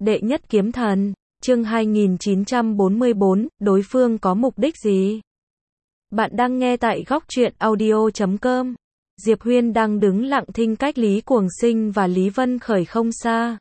Đệ nhất kiếm thần, chương 2944, đối phương có mục đích gì? Bạn đang nghe tại góc truyện audio.com. Diệp Huyên đang đứng lặng thinh cách Lý Cuồng Sinh và Lý Vân Khởi không xa.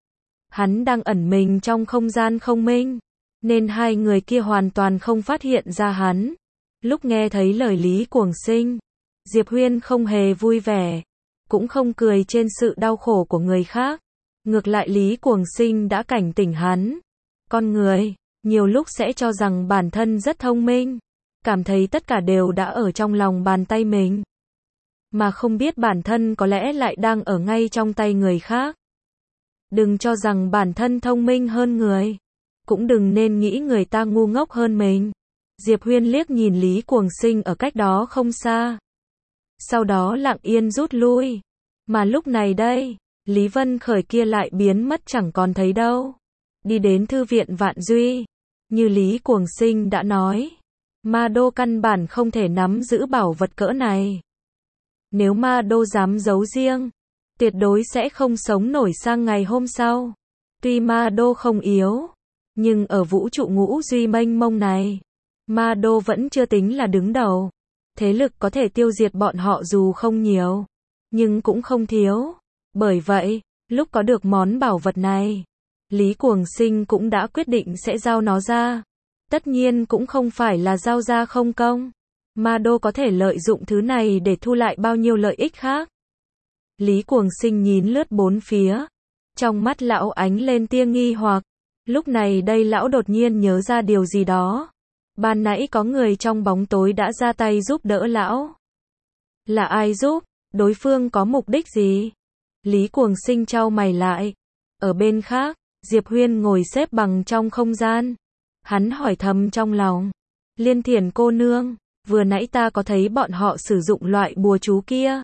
Hắn đang ẩn mình trong không gian không minh, nên hai người kia hoàn toàn không phát hiện ra hắn. Lúc nghe thấy lời Lý Cuồng Sinh, Diệp Huyên không hề vui vẻ, cũng không cười trên sự đau khổ của người khác. Ngược lại Lý Cuồng Sinh đã cảnh tỉnh hắn. Con người, nhiều lúc sẽ cho rằng bản thân rất thông minh, cảm thấy tất cả đều đã ở trong lòng bàn tay mình, mà không biết bản thân có lẽ lại đang ở ngay trong tay người khác. Đừng cho rằng bản thân thông minh hơn người, cũng đừng nên nghĩ người ta ngu ngốc hơn mình. Diệp Huyên liếc nhìn Lý Cuồng Sinh ở cách đó không xa, sau đó lặng yên rút lui. Mà lúc này đây, Lý Vân Khởi kia lại biến mất chẳng còn thấy đâu. Đi đến thư viện Vạn Duy, như Lý Cuồng Sinh đã nói, Ma Đô căn bản không thể nắm giữ bảo vật cỡ này. Nếu Ma Đô dám giấu riêng, tuyệt đối sẽ không sống nổi sang ngày hôm sau. Tuy Ma Đô không yếu, nhưng ở vũ trụ ngũ duy mênh mông này, Ma Đô vẫn chưa tính là đứng đầu. Thế lực có thể tiêu diệt bọn họ dù không nhiều, nhưng cũng không thiếu. Bởi vậy, lúc có được món bảo vật này, Lý Cuồng Sinh cũng đã quyết định sẽ giao nó ra. Tất nhiên cũng không phải là giao ra không công. Ma Đô có thể lợi dụng thứ này để thu lại bao nhiêu lợi ích khác. Lý Cuồng Sinh nhìn lướt bốn phía, trong mắt lão ánh lên tia nghi hoặc. Lúc này đây lão đột nhiên nhớ ra điều gì đó. Ban nãy có người trong bóng tối đã ra tay giúp đỡ lão. Là ai giúp? Đối phương có mục đích gì? Lý Cuồng Sinh chau mày lại. Ở bên khác, Diệp Huyên ngồi xếp bằng trong không gian. Hắn hỏi thầm trong lòng. Liên Thiển cô nương, vừa nãy ta có thấy bọn họ sử dụng loại bùa chú kia.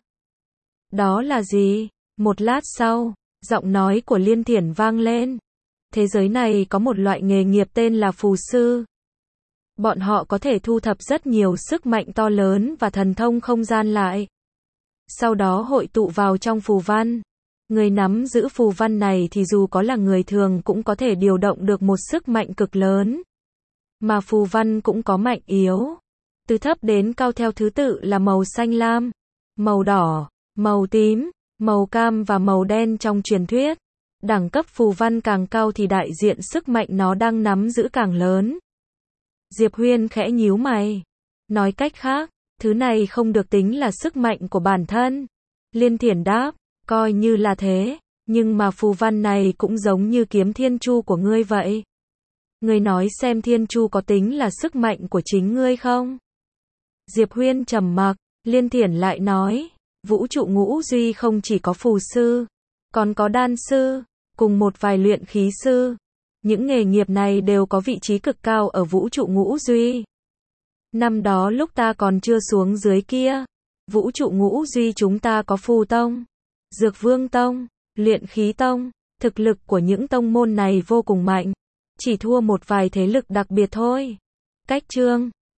Đó là gì? Một lát sau, giọng nói của Liên Thiển vang lên. Thế giới này có một loại nghề nghiệp tên là phù sư. Bọn họ có thể thu thập rất nhiều sức mạnh to lớn và thần thông không gian lại, sau đó hội tụ vào trong phù văn. Người nắm giữ phù văn này thì dù có là người thường cũng có thể điều động được một sức mạnh cực lớn. Mà phù văn cũng có mạnh yếu, từ thấp đến cao theo thứ tự là màu xanh lam, màu đỏ, màu tím, màu cam và màu đen trong truyền thuyết. Đẳng cấp phù văn càng cao thì đại diện sức mạnh nó đang nắm giữ càng lớn. Diệp Huyên khẽ nhíu mày. Nói cách khác, thứ này không được tính là sức mạnh của bản thân. Liên Thiển đáp, coi như là thế, nhưng mà phù văn này cũng giống như kiếm thiên chu của ngươi vậy. Ngươi nói xem thiên chu có tính là sức mạnh của chính ngươi không? Diệp Huyên trầm mặc. Liên Thiển lại nói, vũ trụ ngũ duy không chỉ có phù sư, còn có đan sư, cùng một vài luyện khí sư. Những nghề nghiệp này đều có vị trí cực cao ở vũ trụ ngũ duy. Năm đó lúc ta còn chưa xuống dưới kia, vũ trụ ngũ duy chúng ta có phù tông, dược vương tông, luyện khí tông. Thực lực của những tông môn này vô cùng mạnh, chỉ thua một vài thế lực đặc biệt thôi. Cách chương